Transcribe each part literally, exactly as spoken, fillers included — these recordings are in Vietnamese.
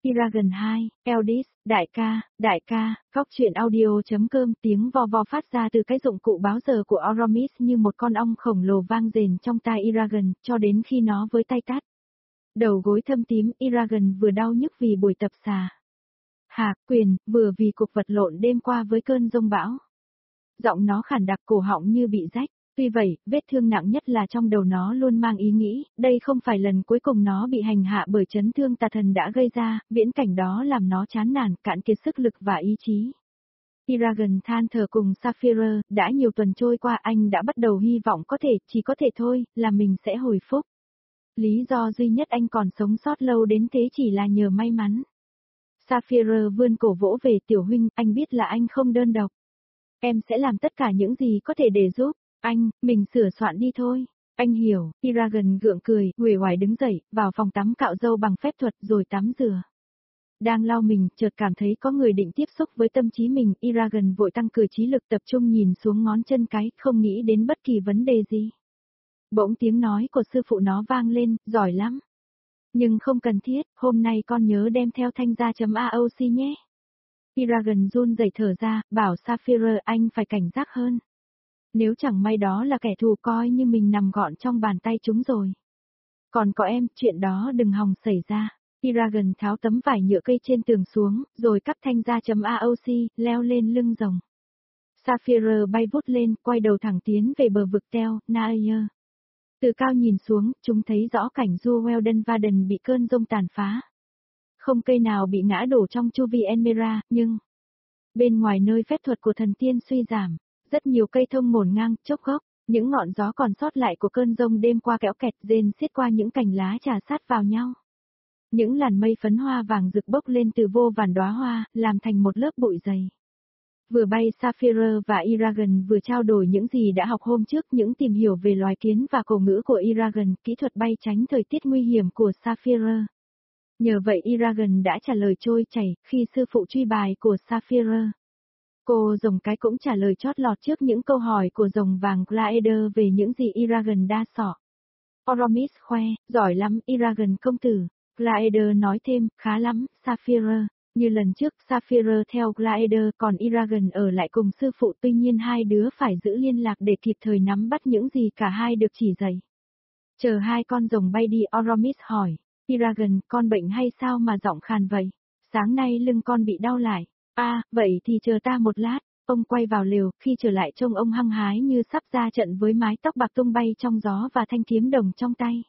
Eragon hai, Eldis, đại ca, đại ca, Cóc truyện audio.com tiếng vo vo phát ra từ cái dụng cụ báo giờ của Aramis như một con ong khổng lồ vang rền trong tai Eragon, cho đến khi nó với tay tắt. Đầu gối thâm tím, Eragon vừa đau nhức vì buổi tập xà Hạc quyền, vừa vì cuộc vật lộn đêm qua với cơn giông bão. Giọng nó khản đặc, cổ họng như bị rách. Tuy vậy, vết thương nặng nhất là trong đầu nó luôn mang ý nghĩ, đây không phải lần cuối cùng nó bị hành hạ bởi chấn thương tà thần đã gây ra, viễn cảnh đó làm nó chán nản, cạn kiệt sức lực và ý chí. Eragon than thở cùng Saphira, đã nhiều tuần trôi qua anh đã bắt đầu hy vọng có thể, chỉ có thể thôi, là mình sẽ hồi phục. Lý do duy nhất anh còn sống sót lâu đến thế chỉ là nhờ may mắn. Saphira vươn cổ vỗ về tiểu huynh, anh biết là anh không đơn độc. Em sẽ làm tất cả những gì có thể để giúp. Anh, mình sửa soạn đi thôi. Anh hiểu, Eragon gượng cười, uể oải đứng dậy, vào phòng tắm cạo râu bằng phép thuật rồi tắm rửa. Đang lau mình, chợt cảm thấy có người định tiếp xúc với tâm trí mình, Eragon vội tăng cường trí lực tập trung nhìn xuống ngón chân cái, không nghĩ đến bất kỳ vấn đề gì. Bỗng tiếng nói của sư phụ nó vang lên, giỏi lắm. Nhưng không cần thiết, hôm nay con nhớ đem theo thanh gia.aoc nhé. Eragon run rẩy thở ra, bảo Saphira anh phải cảnh giác hơn. Nếu chẳng may đó là kẻ thù coi như mình nằm gọn trong bàn tay chúng rồi. Còn có em, chuyện đó đừng hòng xảy ra. Eragon tháo tấm vải nhựa cây trên tường xuống, rồi cắp thanh gia.aoc, leo lên lưng rồng. Saphira bay vút lên, quay đầu thẳng tiến về bờ vực Teo, Nair. Từ cao nhìn xuống, chúng thấy rõ cảnh Du Weldon Varden bị cơn giông tàn phá. Không cây nào bị ngã đổ trong chu vi Enmera, nhưng bên ngoài nơi phép thuật của thần tiên suy giảm, rất nhiều cây thông ngổn ngang, chốc gốc, những ngọn gió còn sót lại của cơn giông đêm qua kéo kẹt rên xiết qua những cành lá trà sát vào nhau. Những làn mây phấn hoa vàng rực bốc lên từ vô vàn đóa hoa, làm thành một lớp bụi dày. Vừa bay Saphira và Eragon vừa trao đổi những gì đã học hôm trước, những tìm hiểu về loài kiến và cổ ngữ của Eragon, kỹ thuật bay tránh thời tiết nguy hiểm của Saphira. Nhờ vậy Eragon đã trả lời trôi chảy khi sư phụ truy bài của Saphira. Cô rồng cái cũng trả lời chót lọt trước những câu hỏi của rồng vàng Glaeder về những gì Eragon đa sọ. Aramis khoe, giỏi lắm Eragon công tử. Glaeder nói thêm, khá lắm, Saphira. Như lần trước, Saphira theo Glaeder, còn Eragon ở lại cùng sư phụ, tuy nhiên hai đứa phải giữ liên lạc để kịp thời nắm bắt những gì cả hai được chỉ dạy. Chờ hai con rồng bay đi, Aramis hỏi, Eragon, con bệnh hay sao mà giọng khàn vậy? Sáng nay lưng con bị đau lại. À, vậy thì chờ ta một lát. Ông quay vào lều, khi trở lại trông ông hăng hái như sắp ra trận với mái tóc bạc tung bay trong gió và thanh kiếm đồng trong tay.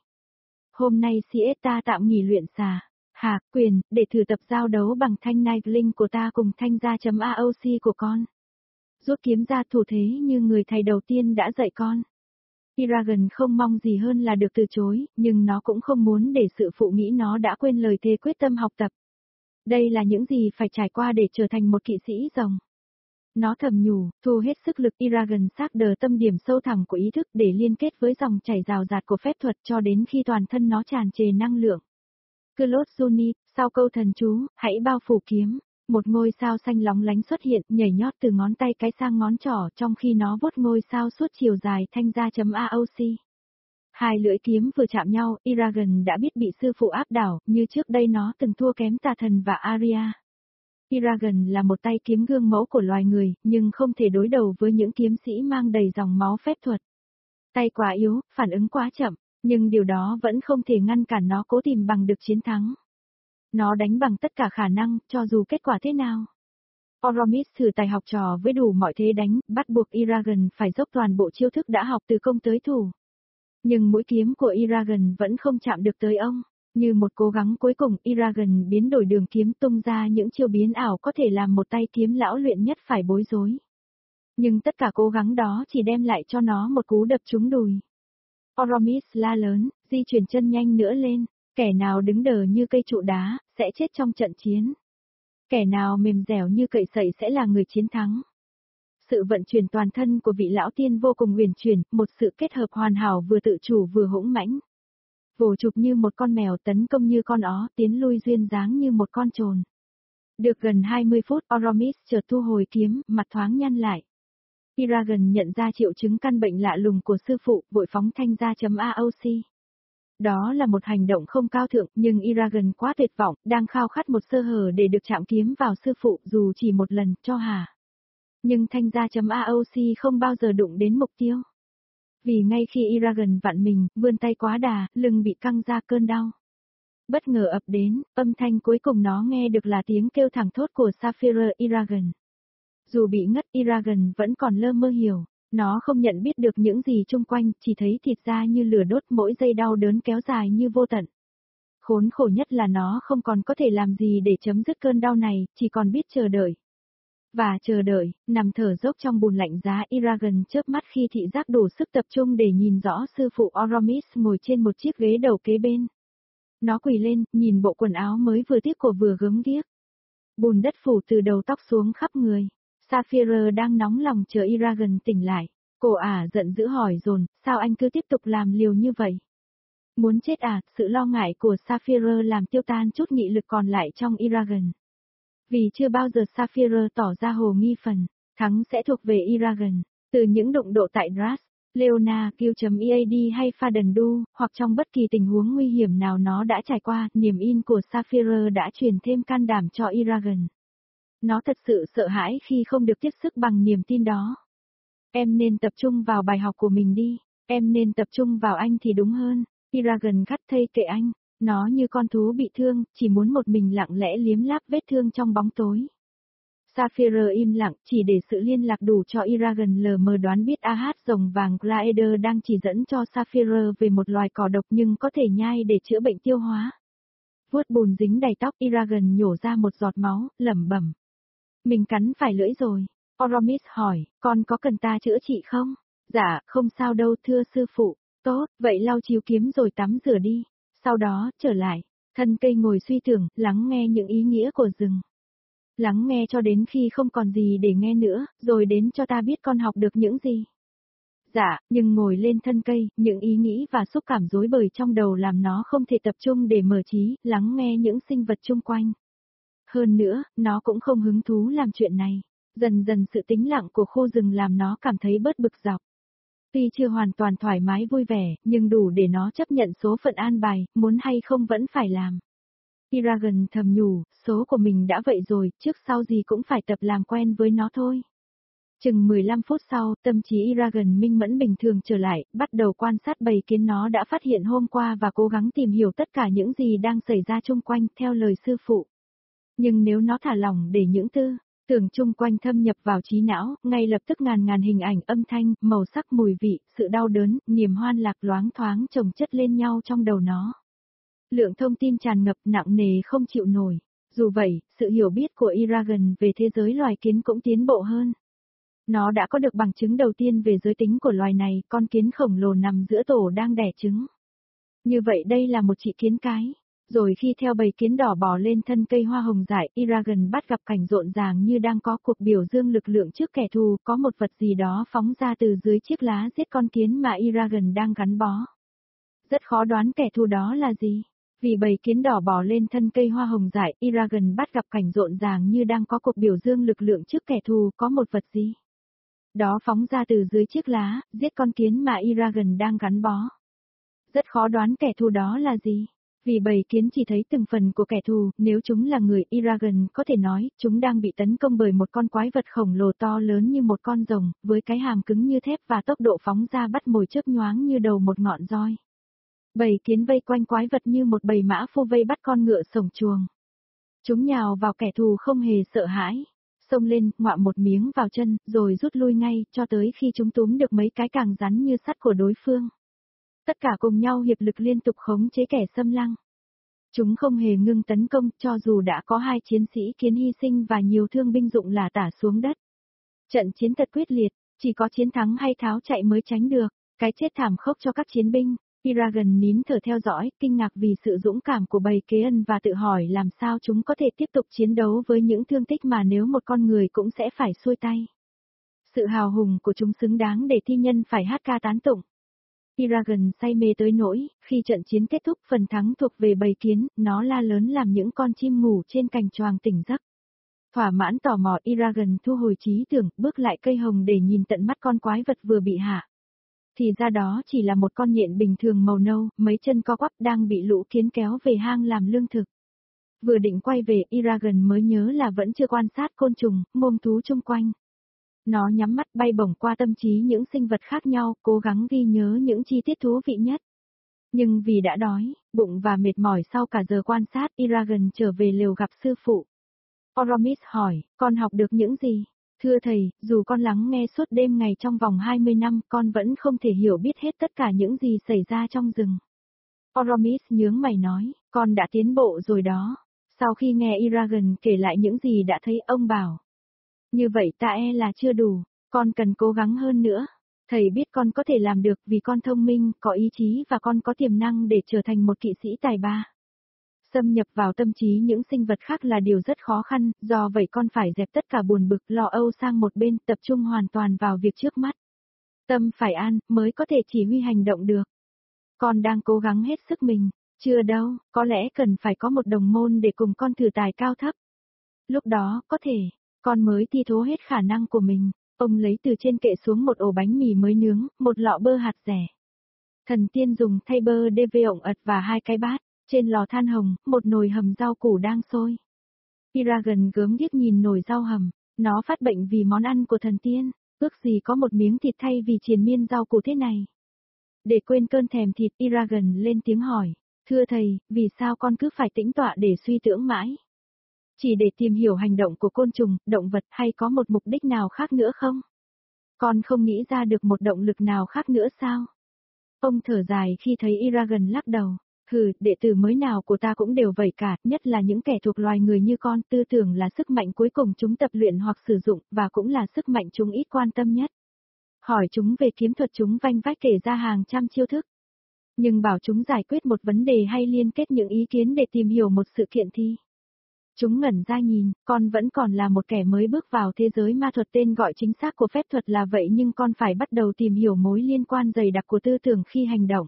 Hôm nay siesta tạm nghỉ luyện xà Hạc quyền, để thử tập giao đấu bằng thanh Nightling của ta cùng thanh gia.aoc của con. Rút kiếm ra thủ thế như người thầy đầu tiên đã dạy con. Eragon không mong gì hơn là được từ chối, nhưng nó cũng không muốn để sự phụ nghĩ nó đã quên lời thề quyết tâm học tập. Đây là những gì phải trải qua để trở thành một kỵ sĩ rồng. Nó thầm nhủ, thu hết sức lực. Eragon xác đờ tâm điểm sâu thẳm của ý thức để liên kết với dòng chảy rào rạt của phép thuật cho đến khi toàn thân nó tràn trề năng lượng. Claude Juni, sau câu thần chú, hãy bao phủ kiếm. Một ngôi sao xanh lóng lánh xuất hiện, nhảy nhót từ ngón tay cái sang ngón trỏ trong khi nó vuốt ngôi sao suốt chiều dài thanh gia.aoc. Hai lưỡi kiếm vừa chạm nhau, Eragon đã biết bị sư phụ áp đảo, như trước đây nó từng thua kém tà thần và Aria. Eragon là một tay kiếm gương mẫu của loài người, nhưng không thể đối đầu với những kiếm sĩ mang đầy dòng máu phép thuật. Tay quá yếu, phản ứng quá chậm, nhưng điều đó vẫn không thể ngăn cản nó cố tìm bằng được chiến thắng. Nó đánh bằng tất cả khả năng, cho dù kết quả thế nào. Aramis thử tài học trò với đủ mọi thế đánh, bắt buộc Eragon phải dốc toàn bộ chiêu thức đã học từ công tới thủ. Nhưng mũi kiếm của Eragon vẫn không chạm được tới ông. Như một cố gắng cuối cùng, Eragon biến đổi đường kiếm tung ra những chiêu biến ảo có thể làm một tay kiếm lão luyện nhất phải bối rối. Nhưng tất cả cố gắng đó chỉ đem lại cho nó một cú đập trúng đùi. Aramis la lớn, di chuyển chân nhanh nữa lên, kẻ nào đứng đờ như cây trụ đá, sẽ chết trong trận chiến. Kẻ nào mềm dẻo như cậy sậy sẽ là người chiến thắng. Sự vận chuyển toàn thân của vị lão tiên vô cùng huyền chuyển, một sự kết hợp hoàn hảo vừa tự chủ vừa hỗn mãnh. Vồ chụp như một con mèo, tấn công như con ó, tiến lui duyên dáng như một con trồn. Được gần hai mươi phút, Aramis chợt thu hồi kiếm, mặt thoáng nhăn lại. Eragon nhận ra triệu chứng căn bệnh lạ lùng của sư phụ, vội phóng thanh gia.aoc. Đó là một hành động không cao thượng, nhưng Eragon quá tuyệt vọng, đang khao khát một sơ hở để được chạm kiếm vào sư phụ dù chỉ một lần, cho hả. Nhưng thanh gia.a o c không bao giờ đụng đến mục tiêu. Vì ngay khi Eragon vặn mình, vươn tay quá đà, lưng bị căng ra cơn đau. Bất ngờ ập đến, âm thanh cuối cùng nó nghe được là tiếng kêu thẳng thốt của Saphira Eragon. Dù bị ngất, Eragon vẫn còn lơ mơ hiểu. Nó không nhận biết được những gì xung quanh, chỉ thấy thịt da như lửa đốt, mỗi giây đau đớn kéo dài như vô tận. Khốn khổ nhất là nó không còn có thể làm gì để chấm dứt cơn đau này, chỉ còn biết chờ đợi. Và chờ đợi, nằm thở dốc trong bùn lạnh giá, Eragon chớp mắt khi thị giác đủ sức tập trung để nhìn rõ sư phụ Oromis ngồi trên một chiếc ghế đầu kế bên. Nó quỳ lên, nhìn bộ quần áo mới vừa tiếc của vừa gớm ghiếc. Bùn đất phủ từ đầu tóc xuống khắp người. Saphira đang nóng lòng chờ Eragon tỉnh lại. Cô ả giận dữ hỏi dồn, sao anh cứ tiếp tục làm liều như vậy? Muốn chết à? Sự lo ngại của Saphira làm tiêu tan chút nghị lực còn lại trong Eragon. Vì chưa bao giờ Saphira tỏ ra hồ nghi phần, thắng sẽ thuộc về Eragon. Từ những đụng độ tại Dras, Leona, Q.ead hay Fadendu, hoặc trong bất kỳ tình huống nguy hiểm nào nó đã trải qua, niềm in của Saphira đã truyền thêm can đảm cho Eragon. Nó thật sự sợ hãi khi không được tiếp sức bằng niềm tin đó. Em nên tập trung vào bài học của mình đi, em nên tập trung vào anh thì đúng hơn. Eragon gắt thây kệ anh, nó như con thú bị thương, chỉ muốn một mình lặng lẽ liếm láp vết thương trong bóng tối. Saphira im lặng, chỉ để sự liên lạc đủ cho Eragon lờ mờ đoán biết a hát rồng vàng Glaeder đang chỉ dẫn cho Saphira về một loài cỏ độc nhưng có thể nhai để chữa bệnh tiêu hóa. Vuốt bùn dính đầy tóc, Eragon nhổ ra một giọt máu, lẩm bẩm. Mình cắn phải lưỡi rồi. Oromis hỏi, con có cần ta chữa trị không? Dạ, không sao đâu thưa sư phụ. Tốt, vậy lau chiếu kiếm rồi tắm rửa đi. Sau đó, trở lại. Thân cây ngồi suy tưởng, lắng nghe những ý nghĩa của rừng. Lắng nghe cho đến khi không còn gì để nghe nữa, rồi đến cho ta biết con học được những gì. Dạ, nhưng ngồi lên thân cây, những ý nghĩ và xúc cảm rối bời trong đầu làm nó không thể tập trung để mở trí, lắng nghe những sinh vật chung quanh. Hơn nữa, nó cũng không hứng thú làm chuyện này. Dần dần sự tĩnh lặng của khu rừng làm nó cảm thấy bớt bực dọc. Tuy chưa hoàn toàn thoải mái vui vẻ, nhưng đủ để nó chấp nhận số phận an bài, muốn hay không vẫn phải làm. Eragon thầm nhủ, số của mình đã vậy rồi, trước sau gì cũng phải tập làm quen với nó thôi. Chừng mười lăm phút sau, tâm trí Eragon minh mẫn bình thường trở lại, bắt đầu quan sát bầy kiến nó đã phát hiện hôm qua và cố gắng tìm hiểu tất cả những gì đang xảy ra chung quanh, theo lời sư phụ. Nhưng nếu nó thả lỏng để những tư tưởng chung quanh thâm nhập vào trí não, ngay lập tức ngàn ngàn hình ảnh, âm thanh, màu sắc, mùi vị, sự đau đớn, niềm hoan lạc loáng thoáng chồng chất lên nhau trong đầu nó. Lượng thông tin tràn ngập nặng nề không chịu nổi. Dù vậy, sự hiểu biết của Eragon về thế giới loài kiến cũng tiến bộ hơn. Nó đã có được bằng chứng đầu tiên về giới tính của loài này, con kiến khổng lồ nằm giữa tổ đang đẻ trứng. Như vậy đây là một chị kiến cái. Rồi khi theo bầy kiến đỏ bò lên thân cây hoa hồng dại, Eragon bắt gặp cảnh rộn ràng như đang có cuộc biểu dương lực lượng trước kẻ thù, có một vật gì đó phóng ra từ dưới chiếc lá giết con kiến mà Eragon đang gắn bó. Rất khó đoán kẻ thù đó là gì. Vì bầy kiến đỏ bò lên thân cây hoa hồng dại, Eragon bắt gặp cảnh rộn ràng như đang có cuộc biểu dương lực lượng trước kẻ thù, có một vật gì đó phóng ra từ dưới chiếc lá, giết con kiến mà Eragon đang gắn bó. Rất khó đoán kẻ thù đó là gì. Vì bầy kiến chỉ thấy từng phần của kẻ thù, nếu chúng là người, Eragon có thể nói, chúng đang bị tấn công bởi một con quái vật khổng lồ to lớn như một con rồng, với cái hàm cứng như thép và tốc độ phóng ra bắt mồi chớp nhoáng như đầu một ngọn roi. Bầy kiến vây quanh quái vật như một bầy mã phu vây bắt con ngựa sổng chuồng. Chúng nhào vào kẻ thù không hề sợ hãi, xông lên, ngoạm một miếng vào chân, rồi rút lui ngay, cho tới khi chúng túm được mấy cái càng rắn như sắt của đối phương. Tất cả cùng nhau hiệp lực liên tục khống chế kẻ xâm lăng. Chúng không hề ngưng tấn công, cho dù đã có hai chiến sĩ kiến hy sinh và nhiều thương binh dụng là tả xuống đất. Trận chiến thật quyết liệt, chỉ có chiến thắng hay tháo chạy mới tránh được, cái chết thảm khốc cho các chiến binh. Eragon nín thở theo dõi, kinh ngạc vì sự dũng cảm của bầy kế ân và tự hỏi làm sao chúng có thể tiếp tục chiến đấu với những thương tích mà nếu một con người cũng sẽ phải xuôi tay. Sự hào hùng của chúng xứng đáng để thi nhân phải hát ca tán tụng. Eragon say mê tới nỗi, khi trận chiến kết thúc phần thắng thuộc về bầy kiến, nó la lớn làm những con chim ngủ trên cành choàng tỉnh giấc. Thỏa mãn tò mò, Eragon thu hồi trí tưởng, bước lại cây hồng để nhìn tận mắt con quái vật vừa bị hạ. Thì ra đó chỉ là một con nhện bình thường màu nâu, mấy chân co quắp đang bị lũ kiến kéo về hang làm lương thực. Vừa định quay về, Eragon mới nhớ là vẫn chưa quan sát côn trùng, môm thú chung quanh. Nó nhắm mắt bay bổng qua tâm trí những sinh vật khác nhau, cố gắng ghi nhớ những chi tiết thú vị nhất. Nhưng vì đã đói, bụng và mệt mỏi sau cả giờ quan sát, Eragon trở về lều gặp sư phụ. Oromis hỏi, con học được những gì? Thưa thầy, dù con lắng nghe suốt đêm ngày trong vòng hai mươi năm, con vẫn không thể hiểu biết hết tất cả những gì xảy ra trong rừng. Oromis nhướng mày nói, con đã tiến bộ rồi đó. Sau khi nghe Eragon kể lại những gì đã thấy, ông bảo. Như vậy ta e là chưa đủ, con cần cố gắng hơn nữa. Thầy biết con có thể làm được vì con thông minh, có ý chí và con có tiềm năng để trở thành một kỵ sĩ tài ba. Xâm nhập vào tâm trí những sinh vật khác là điều rất khó khăn, do vậy con phải dẹp tất cả buồn bực, lo âu sang một bên, tập trung hoàn toàn vào việc trước mắt. Tâm phải an, mới có thể chỉ huy hành động được. Con đang cố gắng hết sức mình, chưa đâu, có lẽ cần phải có một đồng môn để cùng con thử tài cao thấp. Lúc đó, có thể, con mới thi thố hết khả năng của mình. Ông lấy từ trên kệ xuống một ổ bánh mì mới nướng, một lọ bơ hạt rẻ. Thần tiên dùng thay bơ đê vê ổng ật và hai cái bát. Trên lò than hồng, một nồi hầm rau củ đang sôi. Eragon gớm ghiếc nhìn nồi rau hầm, nó phát bệnh vì món ăn của thần tiên, ước gì có một miếng thịt thay vì triền miên rau củ thế này. Để quên cơn thèm thịt, Eragon lên tiếng hỏi, thưa thầy, vì sao con cứ phải tĩnh tọa để suy tưởng mãi? Chỉ để tìm hiểu hành động của côn trùng, động vật hay có một mục đích nào khác nữa không? Con không nghĩ ra được một động lực nào khác nữa sao? Ông thở dài khi thấy Eragon lắc đầu. Hừ, đệ tử mới nào của ta cũng đều vậy cả, nhất là những kẻ thuộc loài người như con, tư tưởng là sức mạnh cuối cùng chúng tập luyện hoặc sử dụng, và cũng là sức mạnh chúng ít quan tâm nhất. Hỏi chúng về kiếm thuật chúng vanh vách kể ra hàng trăm chiêu thức. Nhưng bảo chúng giải quyết một vấn đề hay liên kết những ý kiến để tìm hiểu một sự kiện thì... Chúng ngẩn ra nhìn, con vẫn còn là một kẻ mới bước vào thế giới ma thuật, tên gọi chính xác của phép thuật là vậy, nhưng con phải bắt đầu tìm hiểu mối liên quan dày đặc của tư tưởng khi hành động.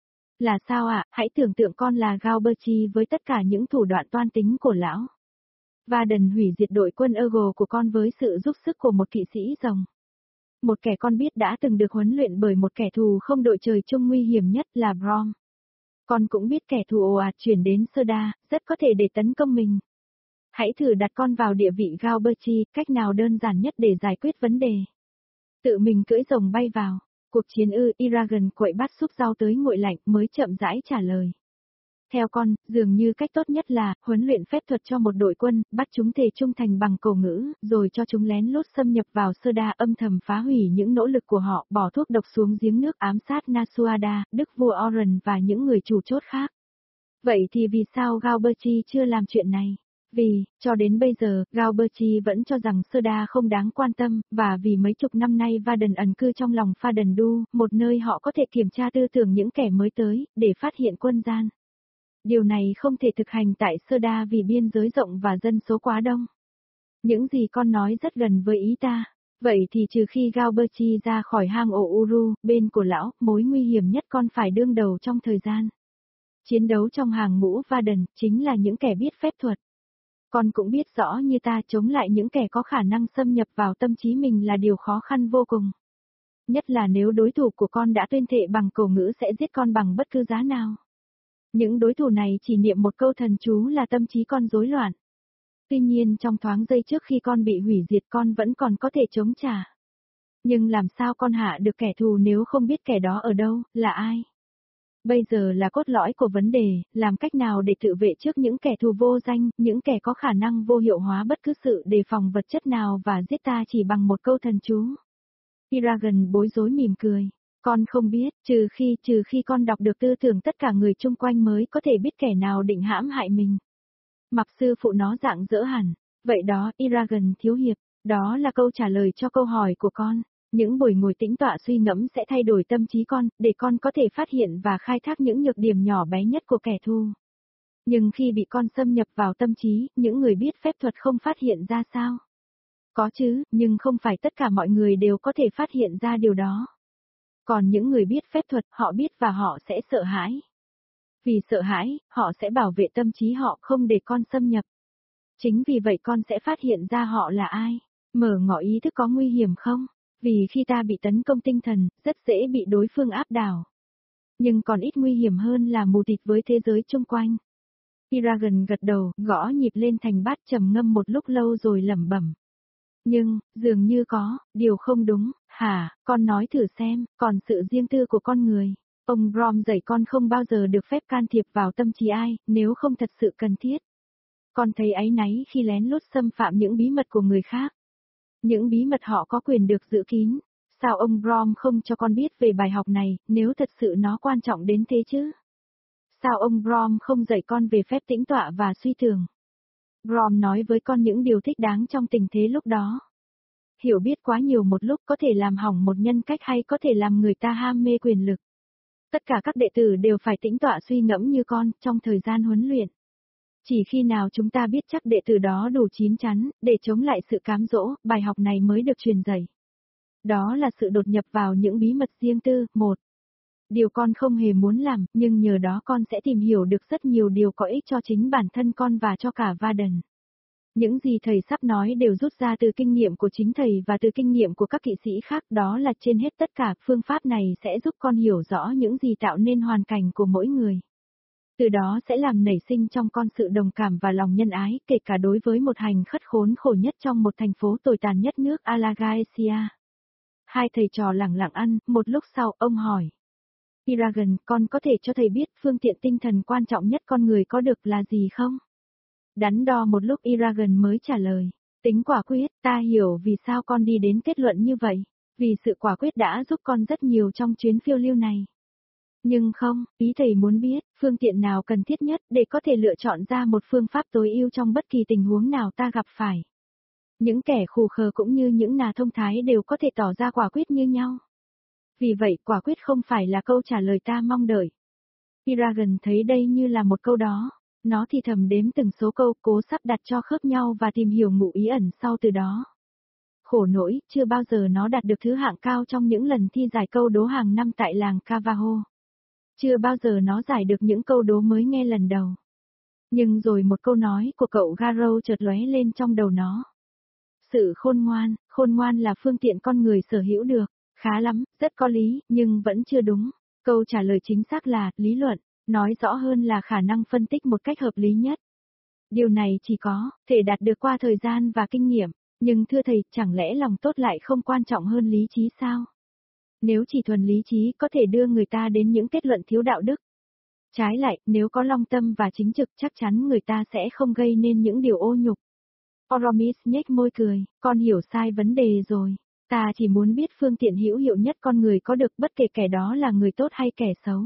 Là sao ạ, à? Hãy tưởng tượng con là Galberti với tất cả những thủ đoạn toan tính của lão. Và đần hủy diệt đội quân Eagle của con với sự giúp sức của một kỵ sĩ rồng. Một kẻ con biết đã từng được huấn luyện bởi một kẻ thù không đội trời chung nguy hiểm nhất là Brom. Con cũng biết kẻ thù ồ ạt chuyển đến Soda, rất có thể để tấn công mình. Hãy thử đặt con vào địa vị Galberti, cách nào đơn giản nhất để giải quyết vấn đề. Tự mình cưỡi rồng bay vào. Cuộc chiến ư? Eragon quậy bát súp rau tới nguội lạnh mới chậm rãi trả lời. Theo con, dường như cách tốt nhất là huấn luyện phép thuật cho một đội quân, bắt chúng thề trung thành bằng cầu ngữ, rồi cho chúng lén lút xâm nhập vào Soda, âm thầm phá hủy những nỗ lực của họ, bỏ thuốc độc xuống giếng nước, ám sát Nasuada, đức vua Oren và những người chủ chốt khác. Vậy thì vì sao Galberti chưa làm chuyện này? Vì, cho đến bây giờ, Galberti vẫn cho rằng Soda không đáng quan tâm, và vì mấy chục năm nay Varden ẩn cư trong lòng Fadendu, một nơi họ có thể kiểm tra tư tưởng những kẻ mới tới, để phát hiện quân gian. Điều này không thể thực hành tại Soda vì biên giới rộng và dân số quá đông. Những gì con nói rất gần với ý ta. Vậy thì trừ khi Galberti ra khỏi hang ổ Uru, bên của lão, mối nguy hiểm nhất con phải đương đầu trong thời gian chiến đấu trong hàng ngũ Varden, chính là những kẻ biết phép thuật. Con cũng biết rõ như ta, chống lại những kẻ có khả năng xâm nhập vào tâm trí mình là điều khó khăn vô cùng. Nhất là nếu đối thủ của con đã tuyên thệ bằng cổ ngữ sẽ giết con bằng bất cứ giá nào. Những đối thủ này chỉ niệm một câu thần chú là tâm trí con rối loạn. Tuy nhiên trong thoáng giây trước khi con bị hủy diệt con vẫn còn có thể chống trả. Nhưng làm sao con hạ được kẻ thù nếu không biết kẻ đó ở đâu, là ai? Bây giờ là cốt lõi của vấn đề, làm cách nào để tự vệ trước những kẻ thù vô danh, những kẻ có khả năng vô hiệu hóa bất cứ sự đề phòng vật chất nào và giết ta chỉ bằng một câu thần chú. Eragon bối rối mỉm cười. Con không biết, trừ khi, trừ khi con đọc được tư tưởng tất cả người chung quanh mới có thể biết kẻ nào định hãm hại mình. Mặc sư phụ nó rạng rỡ hẳn. Vậy đó, Eragon thiếu hiệp, đó là câu trả lời cho câu hỏi của con. Những buổi ngồi tĩnh tọa suy ngẫm sẽ thay đổi tâm trí con, để con có thể phát hiện và khai thác những nhược điểm nhỏ bé nhất của kẻ thù. Nhưng khi bị con xâm nhập vào tâm trí, những người biết phép thuật không phát hiện ra sao? Có chứ, nhưng không phải tất cả mọi người đều có thể phát hiện ra điều đó. Còn những người biết phép thuật, họ biết và họ sẽ sợ hãi. Vì sợ hãi, họ sẽ bảo vệ tâm trí họ không để con xâm nhập. Chính vì vậy con sẽ phát hiện ra họ là ai. Mở ngỏ ý thức có nguy hiểm không? Vì khi ta bị tấn công tinh thần, rất dễ bị đối phương áp đảo. Nhưng còn ít nguy hiểm hơn là mù tịt với thế giới xung quanh. Eragon gật đầu, gõ nhịp lên thành bát trầm ngâm một lúc lâu rồi lẩm bẩm. Nhưng, dường như có, điều không đúng, hả, con nói thử xem, còn sự riêng tư của con người. Ông Brom dạy con không bao giờ được phép can thiệp vào tâm trí ai, nếu không thật sự cần thiết. Con thấy áy náy khi lén lút xâm phạm những bí mật của người khác. Những bí mật họ có quyền được giữ kín. Sao ông Brom không cho con biết về bài học này, nếu thật sự nó quan trọng đến thế chứ? Sao ông Brom không dạy con về phép tĩnh tọa và suy tưởng? Brom nói với con những điều thích đáng trong tình thế lúc đó. Hiểu biết quá nhiều một lúc có thể làm hỏng một nhân cách hay có thể làm người ta ham mê quyền lực. Tất cả các đệ tử đều phải tĩnh tọa suy ngẫm như con, trong thời gian huấn luyện. Chỉ khi nào chúng ta biết chắc đệ tử đó đủ chín chắn, để chống lại sự cám dỗ, bài học này mới được truyền dạy. Đó là sự đột nhập vào những bí mật riêng tư, một. Điều con không hề muốn làm, nhưng nhờ đó con sẽ tìm hiểu được rất nhiều điều có ích cho chính bản thân con và cho cả Varden. Những gì thầy sắp nói đều rút ra từ kinh nghiệm của chính thầy và từ kinh nghiệm của các kỵ sĩ khác, đó là trên hết tất cả, phương pháp này sẽ giúp con hiểu rõ những gì tạo nên hoàn cảnh của mỗi người. Từ đó sẽ làm nảy sinh trong con sự đồng cảm và lòng nhân ái, kể cả đối với một hành khất khốn khổ nhất trong một thành phố tồi tàn nhất nước Alagaesia. Hai thầy trò lặng lặng ăn, một lúc sau, ông hỏi. Eragon, con có thể cho thầy biết phương tiện tinh thần quan trọng nhất con người có được là gì không? Đắn đo một lúc Eragon mới trả lời. Tính quả quyết, ta hiểu vì sao con đi đến kết luận như vậy. Vì sự quả quyết đã giúp con rất nhiều trong chuyến phiêu lưu này. Nhưng không, ý thầy muốn biết, phương tiện nào cần thiết nhất để có thể lựa chọn ra một phương pháp tối ưu trong bất kỳ tình huống nào ta gặp phải. Những kẻ khù khờ cũng như những nà thông thái đều có thể tỏ ra quả quyết như nhau. Vì vậy, quả quyết không phải là câu trả lời ta mong đợi. Eragon thấy đây như là một câu đó. Nó thì thầm đếm từng số câu, cố sắp đặt cho khớp nhau và tìm hiểu ngụ ý ẩn sau từ đó. Khổ nỗi, chưa bao giờ nó đạt được thứ hạng cao trong những lần thi giải câu đố hàng năm tại làng Cavaho. Chưa bao giờ nó giải được những câu đố mới nghe lần đầu. Nhưng rồi một câu nói của cậu Garrow chợt lóe lên trong đầu nó. Sự khôn ngoan, khôn ngoan là phương tiện con người sở hữu được. Khá lắm, rất có lý, nhưng vẫn chưa đúng. Câu trả lời chính xác là, lý luận. Nói rõ hơn là khả năng phân tích một cách hợp lý nhất. Điều này chỉ có thể đạt được qua thời gian và kinh nghiệm, nhưng thưa thầy, chẳng lẽ lòng tốt lại không quan trọng hơn lý trí sao? Nếu chỉ thuần lý trí có thể đưa người ta đến những kết luận thiếu đạo đức. Trái lại, nếu có long tâm và chính trực chắc chắn người ta sẽ không gây nên những điều ô nhục. Oromis nhếch môi cười, con hiểu sai vấn đề rồi. Ta chỉ muốn biết phương tiện hữu hiệu nhất con người có được bất kể kẻ đó là người tốt hay kẻ xấu.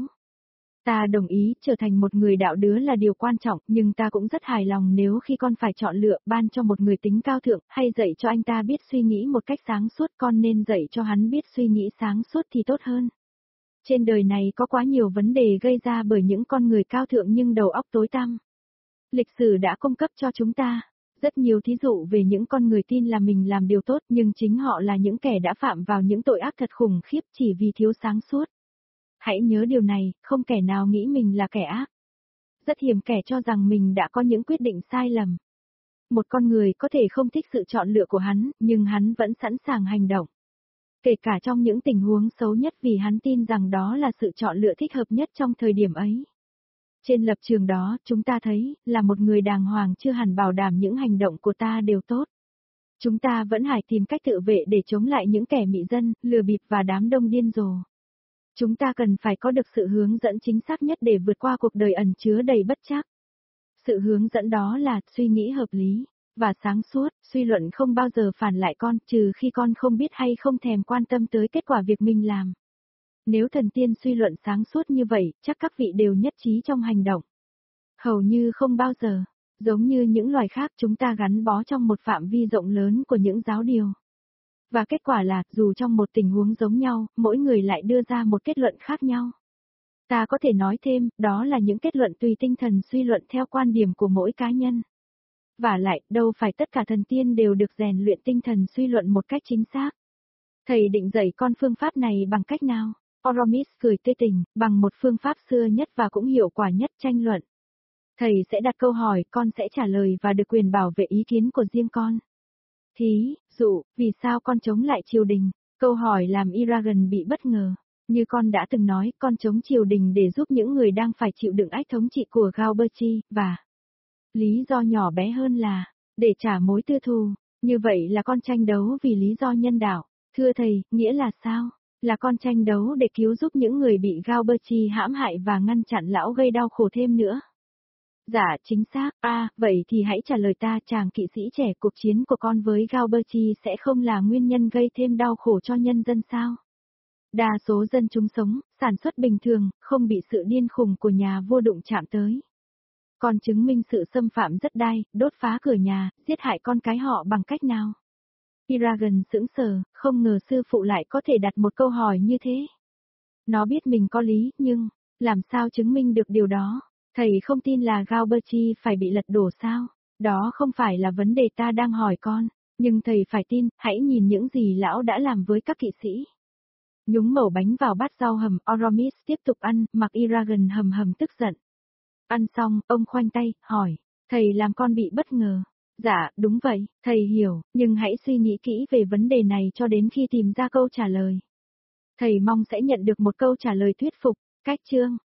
Ta đồng ý, trở thành một người đạo đứa là điều quan trọng, nhưng ta cũng rất hài lòng nếu khi con phải chọn lựa, ban cho một người tính cao thượng, hay dạy cho anh ta biết suy nghĩ một cách sáng suốt, con nên dạy cho hắn biết suy nghĩ sáng suốt thì tốt hơn. Trên đời này có quá nhiều vấn đề gây ra bởi những con người cao thượng nhưng đầu óc tối tăm. Lịch sử đã cung cấp cho chúng ta rất nhiều thí dụ về những con người tin là mình làm điều tốt, nhưng chính họ là những kẻ đã phạm vào những tội ác thật khủng khiếp chỉ vì thiếu sáng suốt. Hãy nhớ điều này, không kẻ nào nghĩ mình là kẻ ác. Rất hiếm kẻ cho rằng mình đã có những quyết định sai lầm. Một con người có thể không thích sự chọn lựa của hắn, nhưng hắn vẫn sẵn sàng hành động. Kể cả trong những tình huống xấu nhất vì hắn tin rằng đó là sự chọn lựa thích hợp nhất trong thời điểm ấy. Trên lập trường đó, chúng ta thấy, là một người đàng hoàng chưa hẳn bảo đảm những hành động của ta đều tốt. Chúng ta vẫn phải tìm cách tự vệ để chống lại những kẻ mị dân, lừa bịp và đám đông điên rồ. Chúng ta cần phải có được sự hướng dẫn chính xác nhất để vượt qua cuộc đời ẩn chứa đầy bất trắc. Sự hướng dẫn đó là suy nghĩ hợp lý và sáng suốt, suy luận không bao giờ phản lại con, trừ khi con không biết hay không thèm quan tâm tới kết quả việc mình làm. Nếu thần tiên suy luận sáng suốt như vậy, chắc các vị đều nhất trí trong hành động. Hầu như không bao giờ, giống như những loài khác chúng ta gắn bó trong một phạm vi rộng lớn của những giáo điều. Và kết quả là, dù trong một tình huống giống nhau, mỗi người lại đưa ra một kết luận khác nhau. Ta có thể nói thêm, đó là những kết luận tùy tinh thần suy luận theo quan điểm của mỗi cá nhân. Và lại, đâu phải tất cả thần tiên đều được rèn luyện tinh thần suy luận một cách chính xác. Thầy định dạy con phương pháp này bằng cách nào? Oromis cười tươi tỉnh, bằng một phương pháp xưa nhất và cũng hiệu quả nhất, tranh luận. Thầy sẽ đặt câu hỏi, con sẽ trả lời và được quyền bảo vệ ý kiến của riêng con. Thí dụ, vì sao con chống lại triều đình? Câu hỏi làm Eragon bị bất ngờ. Như con đã từng nói, con chống triều đình để giúp những người đang phải chịu đựng ách thống trị của Galberti, và lý do nhỏ bé hơn là để trả mối tư thù. Như vậy là con tranh đấu vì lý do nhân đạo. Thưa thầy, nghĩa là sao? Là con tranh đấu để cứu giúp những người bị Galberti hãm hại và ngăn chặn lão gây đau khổ thêm nữa. Dạ, chính xác. À, vậy thì hãy trả lời ta, chàng kỵ sĩ trẻ, cuộc chiến của con với Galberti sẽ không là nguyên nhân gây thêm đau khổ cho nhân dân sao? Đa số dân chúng sống, sản xuất bình thường, không bị sự điên khùng của nhà vua đụng chạm tới. Còn chứng minh sự xâm phạm đất đai, đốt phá cửa nhà, giết hại con cái họ bằng cách nào? Eragon sững sờ, không ngờ sư phụ lại có thể đặt một câu hỏi như thế. Nó biết mình có lý, nhưng, làm sao chứng minh được điều đó? Thầy không tin là Galberti phải bị lật đổ sao? Đó không phải là vấn đề ta đang hỏi con, nhưng thầy phải tin, hãy nhìn những gì lão đã làm với các kỵ sĩ. Nhúng mẩu bánh vào bát rau hầm, Aramis tiếp tục ăn, mặc Eragon hầm hầm tức giận. Ăn xong, ông khoanh tay, hỏi, thầy làm con bị bất ngờ. Dạ, đúng vậy, thầy hiểu, nhưng hãy suy nghĩ kỹ về vấn đề này cho đến khi tìm ra câu trả lời. Thầy mong sẽ nhận được một câu trả lời thuyết phục. Cách chương